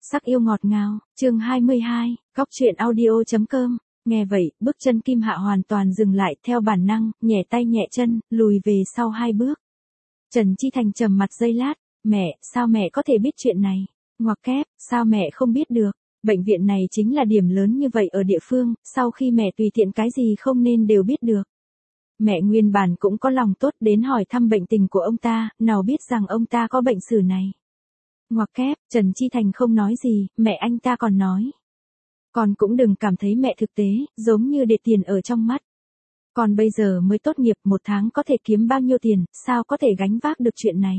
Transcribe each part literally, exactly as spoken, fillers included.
Sắc yêu ngọt ngào, chương hai mươi hai, Cóc truyện audio chấm com. Nghe vậy, bước chân Kim Hạ hoàn toàn dừng lại, theo bản năng, nhẹ tay nhẹ chân, lùi về sau hai bước. Trần Chi Thành trầm mặt giây lát, mẹ, sao mẹ có thể biết chuyện này? Ngoặc kép, sao mẹ không biết được? Bệnh viện này chính là điểm lớn như vậy ở địa phương, sau khi mẹ tùy tiện cái gì không nên đều biết được. Mẹ nguyên bản cũng có lòng tốt đến hỏi thăm bệnh tình của ông ta, nào biết rằng ông ta có bệnh sử này. Ngoặc kép, Trần Chi Thành không nói gì, mẹ anh ta còn nói. Con cũng đừng cảm thấy mẹ thực tế, giống như để tiền ở trong mắt. Còn bây giờ mới tốt nghiệp, một tháng có thể kiếm bao nhiêu tiền, sao có thể gánh vác được chuyện này.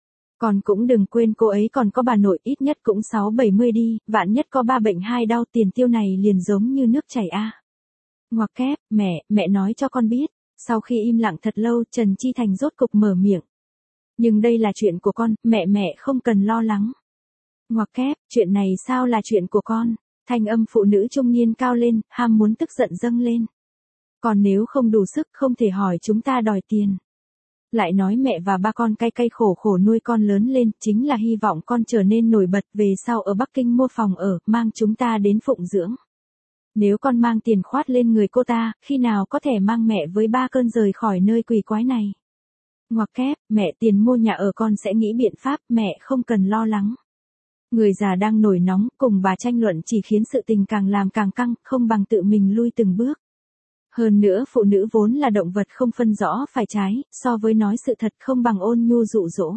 Con cũng đừng quên cô ấy còn có bà nội, ít nhất cũng sáu bảy mươi đi, vạn nhất có ba bệnh hai đau, tiền tiêu này liền giống như nước chảy a. À. Ngoặc kép, mẹ, mẹ nói cho con biết. Sau khi im lặng thật lâu, Trần Chi Thành rốt cục mở miệng. Nhưng đây là chuyện của con, mẹ mẹ không cần lo lắng. Ngoặc kép, chuyện này sao là chuyện của con? Thanh âm phụ nữ trung niên cao lên, ham muốn tức giận dâng lên. Còn nếu không đủ sức, không thể hỏi chúng ta đòi tiền. Lại nói mẹ và ba con cay cay khổ khổ nuôi con lớn lên, chính là hy vọng con trở nên nổi bật, về sau ở Bắc Kinh mua phòng ở, mang chúng ta đến phụng dưỡng. Nếu con mang tiền khoát lên người cô ta, khi nào có thể mang mẹ với ba cơn rời khỏi nơi quỷ quái này? Ngoặc kép, mẹ, tiền mua nhà ở con sẽ nghĩ biện pháp, mẹ không cần lo lắng. Người già đang nổi nóng, cùng bà tranh luận chỉ khiến sự tình càng làm càng căng, không bằng tự mình lui từng bước. Hơn nữa phụ nữ vốn là động vật không phân rõ phải trái, so với nói sự thật không bằng ôn nhu dụ dỗ.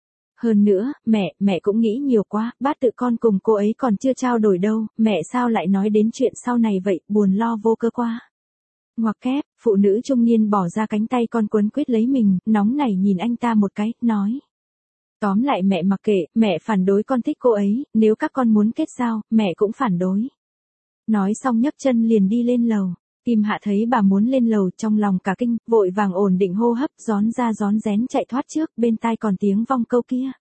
Hơn nữa, mẹ, mẹ cũng nghĩ nhiều quá, bát tự con cùng cô ấy còn chưa trao đổi đâu, mẹ sao lại nói đến chuyện sau này vậy, buồn lo vô cơ quá. Ngoặc kép, phụ nữ trung niên bỏ ra cánh tay con quấn quýt lấy mình, nóng nảy nhìn anh ta một cái, nói. Tóm lại mẹ mặc kệ, mẹ phản đối con thích cô ấy, nếu các con muốn kết giao, mẹ cũng phản đối. Nói xong nhấc chân liền đi lên lầu. Kim Hạ thấy bà muốn lên lầu, trong lòng cả kinh, vội vàng ổn định hô hấp, rón ra rón rén chạy thoát trước, bên tai còn tiếng vong câu kia.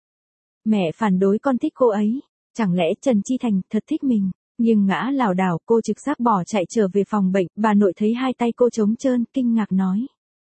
Mẹ phản đối con thích cô ấy, chẳng lẽ Trần Chi Thành thật thích mình? Nhưng ngã lảo đảo, cô trực giác bỏ chạy trở về phòng bệnh, bà nội thấy hai tay cô trống trơn, kinh ngạc nói.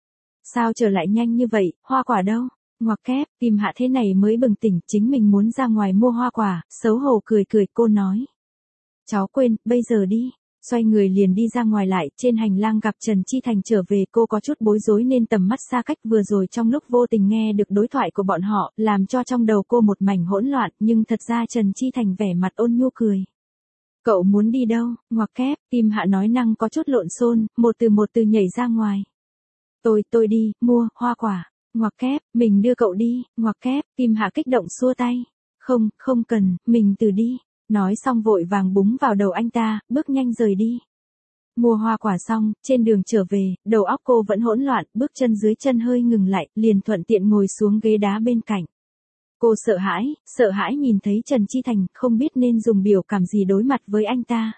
Sao trở lại nhanh như vậy, hoa quả đâu? Ngoặc kép, Kim Hạ thế này mới bừng tỉnh, chính mình muốn ra ngoài mua hoa quả, xấu hổ cười cười, cô nói. Cháu quên, bây giờ đi. Xoay người liền đi ra ngoài, lại trên hành lang gặp Trần Chi Thành trở về, cô có chút bối rối nên tầm mắt xa cách, vừa rồi trong lúc vô tình nghe được đối thoại của bọn họ, làm cho trong đầu cô một mảnh hỗn loạn, nhưng thật ra Trần Chi Thành vẻ mặt ôn nhu cười. Cậu muốn đi đâu? Ngoặc kép, Kim Hạ nói năng có chút lộn xộn, một từ một từ nhảy ra ngoài. Tôi, tôi đi, mua, hoa quả. Ngoặc kép, mình đưa cậu đi. Ngoặc kép, Kim Hạ kích động xua tay. Không, không cần, mình từ đi. Nói xong vội vàng búng vào đầu anh ta, bước nhanh rời đi. Mua hoa quả xong, trên đường trở về, đầu óc cô vẫn hỗn loạn, bước chân dưới chân hơi ngừng lại, liền thuận tiện ngồi xuống ghế đá bên cạnh. Cô sợ hãi, sợ hãi nhìn thấy Trần Chi Thành, không biết nên dùng biểu cảm gì đối mặt với anh ta.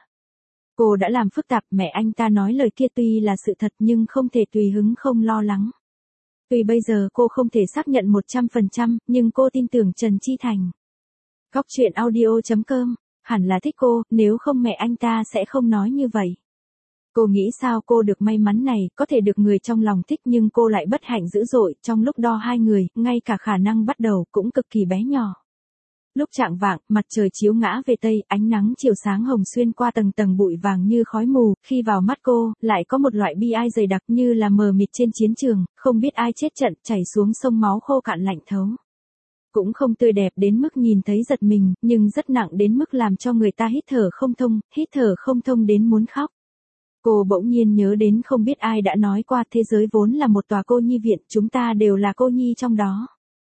Cô đã làm phức tạp, mẹ anh ta nói lời kia tuy là sự thật nhưng không thể tùy hứng không lo lắng. Tuy bây giờ cô không thể xác nhận một trăm phần trăm, nhưng cô tin tưởng Trần Chi Thành. Cóc truyện audio chấm com, hẳn là thích cô, nếu không mẹ anh ta sẽ không nói như vậy. Cô nghĩ sao cô được may mắn này, có thể được người trong lòng thích, nhưng cô lại bất hạnh dữ dội, trong lúc đo hai người, ngay cả khả năng bắt đầu cũng cực kỳ bé nhỏ. Lúc chạng vạng, mặt trời chiếu ngã về tây, ánh nắng chiều sáng hồng xuyên qua tầng tầng bụi vàng như khói mù, khi vào mắt cô, lại có một loại bi ai dày đặc như là mờ mịt trên chiến trường, không biết ai chết trận, chảy xuống sông máu khô cạn lạnh thấu. Cũng không tươi đẹp đến mức nhìn thấy giật mình, nhưng rất nặng đến mức làm cho người ta hít thở không thông, hít thở không thông đến muốn khóc. Cô bỗng nhiên nhớ đến không biết ai đã nói qua, thế giới vốn là một tòa cô nhi viện, chúng ta đều là cô nhi trong đó.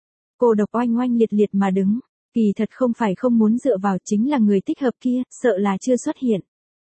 Cô độc oanh oanh liệt liệt mà đứng, kỳ thật không phải không muốn dựa vào, chính là người thích hợp kia, sợ là chưa xuất hiện.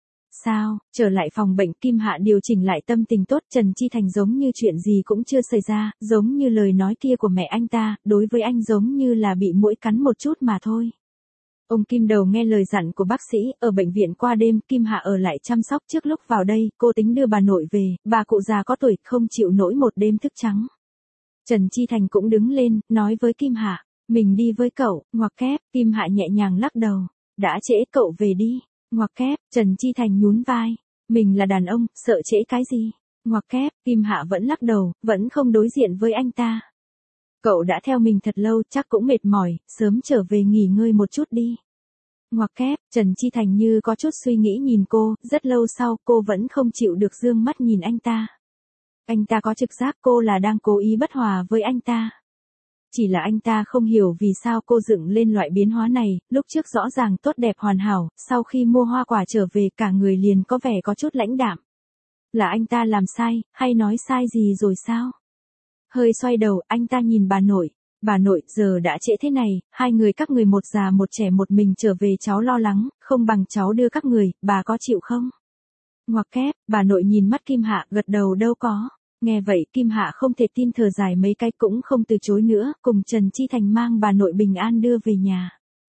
Sao, trở lại phòng bệnh, Kim Hạ điều chỉnh lại tâm tình tốt, Trần Chi Thành giống như chuyện gì cũng chưa xảy ra, giống như lời nói kia của mẹ anh ta, đối với anh giống như là bị muỗi cắn một chút mà thôi. Ông Kim Đầu nghe lời dặn của bác sĩ, ở bệnh viện qua đêm, Kim Hạ ở lại chăm sóc, trước lúc vào đây, cô tính đưa bà nội về, bà cụ già có tuổi, không chịu nổi một đêm thức trắng. Trần Chi Thành cũng đứng lên, nói với Kim Hạ, mình đi với cậu. Ngoặc kép, Kim Hạ nhẹ nhàng lắc đầu, đã trễ, cậu về đi. Ngoặc kép, Trần Chi Thành nhún vai, mình là đàn ông, sợ trễ cái gì? Ngoặc kép, Kim Hạ vẫn lắc đầu, vẫn không đối diện với anh ta. Cậu đã theo mình thật lâu, chắc cũng mệt mỏi, sớm trở về nghỉ ngơi một chút đi. Ngoặc kép, Trần Chi Thành như có chút suy nghĩ nhìn cô, rất lâu sau cô vẫn không chịu được dương mắt nhìn anh ta. Anh ta có trực giác cô là đang cố ý bất hòa với anh ta. Chỉ là anh ta không hiểu vì sao cô dựng lên loại biến hóa này, lúc trước rõ ràng tốt đẹp hoàn hảo, sau khi mua hoa quả trở về cả người liền có vẻ có chút lãnh đạm. Là anh ta làm sai, hay nói sai gì rồi sao? Hơi xoay đầu, anh ta nhìn bà nội. Bà nội, giờ đã trễ thế này, hai người các người một già một trẻ một mình trở về cháu lo lắng, không bằng cháu đưa các người, bà có chịu không? Ngoặc kép, bà nội nhìn mắt Kim Hạ gật đầu đâu có. Nghe vậy Kim Hạ không thể tin thở dài mấy cái cũng không từ chối nữa, cùng Trần Chi Thành mang bà nội bình an đưa về nhà.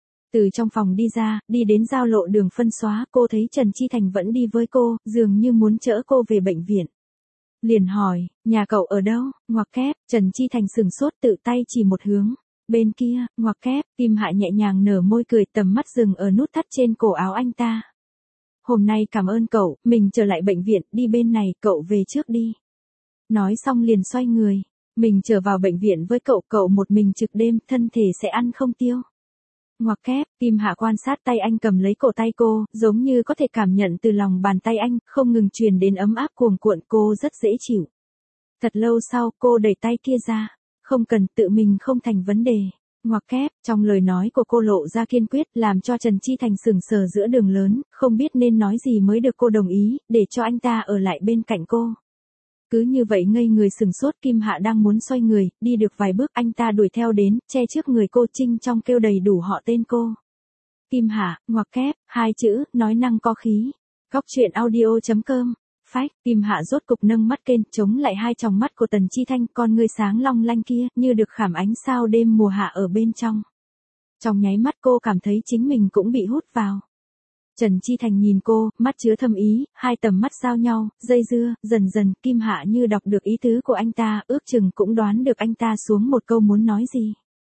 Từ trong phòng đi ra, đi đến giao lộ đường phân xóa, cô thấy Trần Chi Thành vẫn đi với cô, dường như muốn chở cô về bệnh viện. Liền hỏi, nhà cậu ở đâu? Ngoặc kép, Trần Chi Thành sừng sốt tự tay chỉ một hướng. Bên kia, ngoặc kép, Kim Hạ nhẹ nhàng nở môi cười, tầm mắt dừng ở nút thắt trên cổ áo anh ta. Hôm nay cảm ơn cậu, mình trở lại bệnh viện, đi bên này, cậu về trước đi. Nói xong liền xoay người. Mình trở vào bệnh viện với cậu, cậu một mình trực đêm, thân thể sẽ ăn không tiêu. Ngoặc kép, Kim Hạ quan sát tay anh cầm lấy cổ tay cô, giống như có thể cảm nhận từ lòng bàn tay anh, không ngừng truyền đến ấm áp cuồng cuộn, cô rất dễ chịu. Thật lâu sau, cô đẩy tay kia ra. Không cần, tự mình không thành vấn đề. Ngoặc kép, trong lời nói của cô lộ ra kiên quyết, làm cho Trần Chi Thành sững sờ giữa đường lớn, không biết nên nói gì mới được cô đồng ý, để cho anh ta ở lại bên cạnh cô. Cứ như vậy ngây người sừng sốt, Kim Hạ đang muốn xoay người, đi được vài bước anh ta đuổi theo đến, che trước người cô, Trinh trong kêu đầy đủ họ tên cô. Kim Hạ, ngoặc kép, hai chữ, nói năng có khí. Góc truyện audio chấm com. Phách, Kim Hạ rốt cục nâng mắt lên, chống lại hai tròng mắt của Tần Chi Thanh, con ngươi sáng long lanh kia, như được khảm ánh sao đêm mùa hạ ở bên trong. Trong nháy mắt cô cảm thấy chính mình cũng bị hút vào. Trần Chi Thành nhìn cô, mắt chứa thâm ý, hai tầm mắt giao nhau, dây dưa, dần dần, Kim Hạ như đọc được ý tứ của anh ta, ước chừng cũng đoán được anh ta xuống một câu muốn nói gì.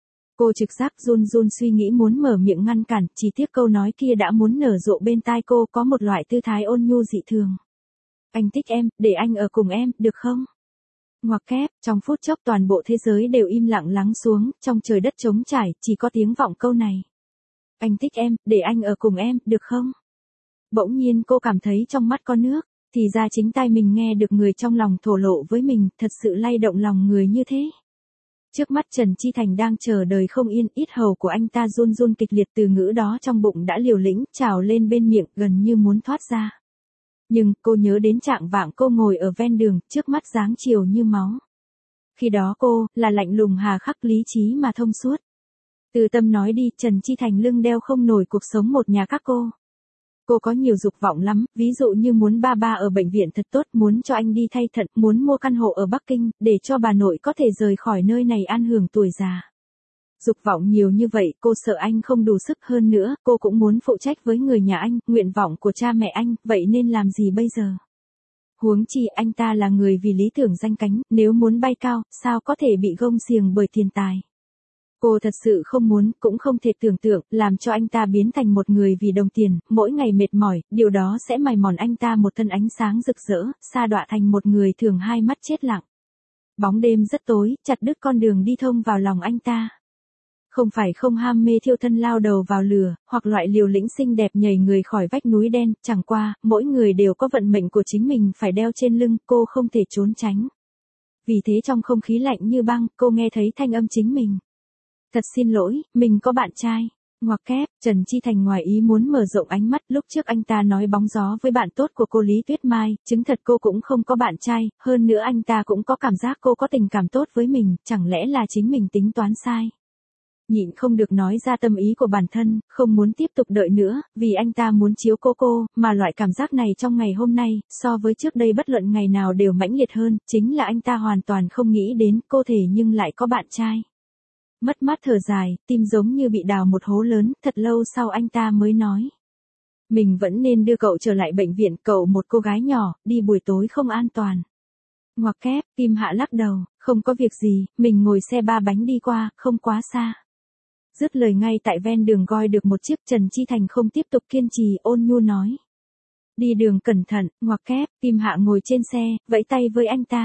Cô trực giác run run suy nghĩ muốn mở miệng ngăn cản, chỉ tiếc câu nói kia đã muốn nở rộ bên tai cô, có một loại tư thái ôn nhu dị thường. Anh thích em, để anh ở cùng em, được không? Ngoặc kép, trong phút chốc toàn bộ thế giới đều im lặng lắng xuống, trong trời đất trống trải, chỉ có tiếng vọng câu này. Anh thích em, để anh ở cùng em, được không? Bỗng nhiên cô cảm thấy trong mắt có nước, thì ra chính tai mình nghe được người trong lòng thổ lộ với mình, thật sự lay động lòng người như thế. Trước mắt Trần Chi Thành đang chờ đời không yên, ít hầu của anh ta run run kịch liệt, từ ngữ đó trong bụng đã liều lĩnh, trào lên bên miệng, gần như muốn thoát ra. Nhưng, cô nhớ đến trạng vạng cô ngồi ở ven đường, trước mắt dáng chiều như máu. Khi đó cô, là lạnh lùng hà khắc, lý trí mà thông suốt. Từ tâm nói đi, Trần Chi Thành lưng đeo không nổi cuộc sống một nhà các cô. Cô có nhiều dục vọng lắm, ví dụ như muốn ba ba ở bệnh viện thật tốt, muốn cho anh đi thay thận, muốn mua căn hộ ở Bắc Kinh, để cho bà nội có thể rời khỏi nơi này an hưởng tuổi già. Dục vọng nhiều như vậy, cô sợ anh không đủ sức, hơn nữa, cô cũng muốn phụ trách với người nhà anh, nguyện vọng của cha mẹ anh, vậy nên làm gì bây giờ? Huống chi anh ta là người vì lý tưởng danh cánh, nếu muốn bay cao, sao có thể bị gông xiềng bởi tiền tài? Cô thật sự không muốn, cũng không thể tưởng tượng, làm cho anh ta biến thành một người vì đồng tiền, mỗi ngày mệt mỏi, điều đó sẽ mài mòn anh ta một thân ánh sáng rực rỡ, sa đọa thành một người thường hai mắt chết lặng. Bóng đêm rất tối, chặt đứt con đường đi thông vào lòng anh ta. Không phải không ham mê thiêu thân lao đầu vào lửa, hoặc loại liều lĩnh xinh đẹp nhảy người khỏi vách núi đen, chẳng qua, mỗi người đều có vận mệnh của chính mình phải đeo trên lưng, cô không thể trốn tránh. Vì thế trong không khí lạnh như băng, cô nghe thấy thanh âm chính mình. Thật xin lỗi, mình có bạn trai. Ngoặc kép, Trần Chi Thành ngoài ý muốn mở rộng ánh mắt, lúc trước anh ta nói bóng gió với bạn tốt của cô Lý Tuyết Mai, chứng thật cô cũng không có bạn trai, hơn nữa anh ta cũng có cảm giác cô có tình cảm tốt với mình, chẳng lẽ là chính mình tính toán sai. Nhịn không được nói ra tâm ý của bản thân, không muốn tiếp tục đợi nữa, vì anh ta muốn chiếu cô cô, mà loại cảm giác này trong ngày hôm nay, so với trước đây bất luận ngày nào đều mãnh liệt hơn, chính là anh ta hoàn toàn không nghĩ đến cô thể nhưng lại có bạn trai. Mất mát thở dài, tim giống như bị đào một hố lớn, thật lâu sau anh ta mới nói. Mình vẫn nên đưa cậu trở lại bệnh viện, cậu một cô gái nhỏ, đi buổi tối không an toàn. Ngoặc kép, Kim Hạ lắc đầu, không có việc gì, mình ngồi xe ba bánh đi qua, không quá xa. Dứt lời ngay tại ven đường gọi được một chiếc, Trần Chi Thành không tiếp tục kiên trì, ôn nhu nói. Đi đường cẩn thận, ngoặc kép, Kim Hạ ngồi trên xe, vẫy tay với anh ta.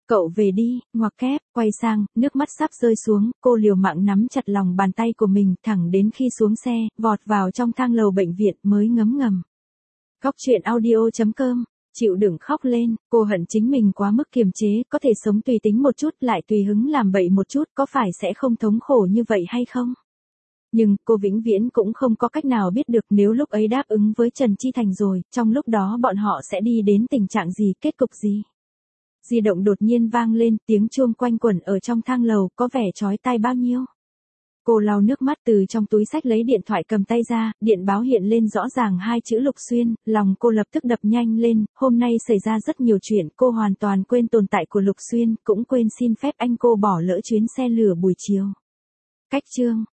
Cậu về đi, ngoặc kép, quay sang, nước mắt sắp rơi xuống, cô liều mạng nắm chặt lòng bàn tay của mình thẳng đến khi xuống xe, vọt vào trong thang lầu bệnh viện mới ngấm ngầm. Góc truyện audio chấm com, chịu đựng khóc lên, cô hận chính mình quá mức kiềm chế, có thể sống tùy tính một chút lại tùy hứng làm bậy một chút có phải sẽ không thống khổ như vậy hay không? Nhưng cô vĩnh viễn cũng không có cách nào biết được nếu lúc ấy đáp ứng với Trần Chi Thành rồi, trong lúc đó bọn họ sẽ đi đến tình trạng gì, kết cục gì. Di động đột nhiên vang lên, tiếng chuông quanh quẩn ở trong thang lầu, có vẻ chói tai bao nhiêu. Cô lau nước mắt từ trong túi xách lấy điện thoại cầm tay ra, điện báo hiện lên rõ ràng hai chữ Lục Xuyên, lòng cô lập tức đập nhanh lên, hôm nay xảy ra rất nhiều chuyện, cô hoàn toàn quên tồn tại của Lục Xuyên, cũng quên xin phép anh cô bỏ lỡ chuyến xe lửa buổi chiều. Cách chương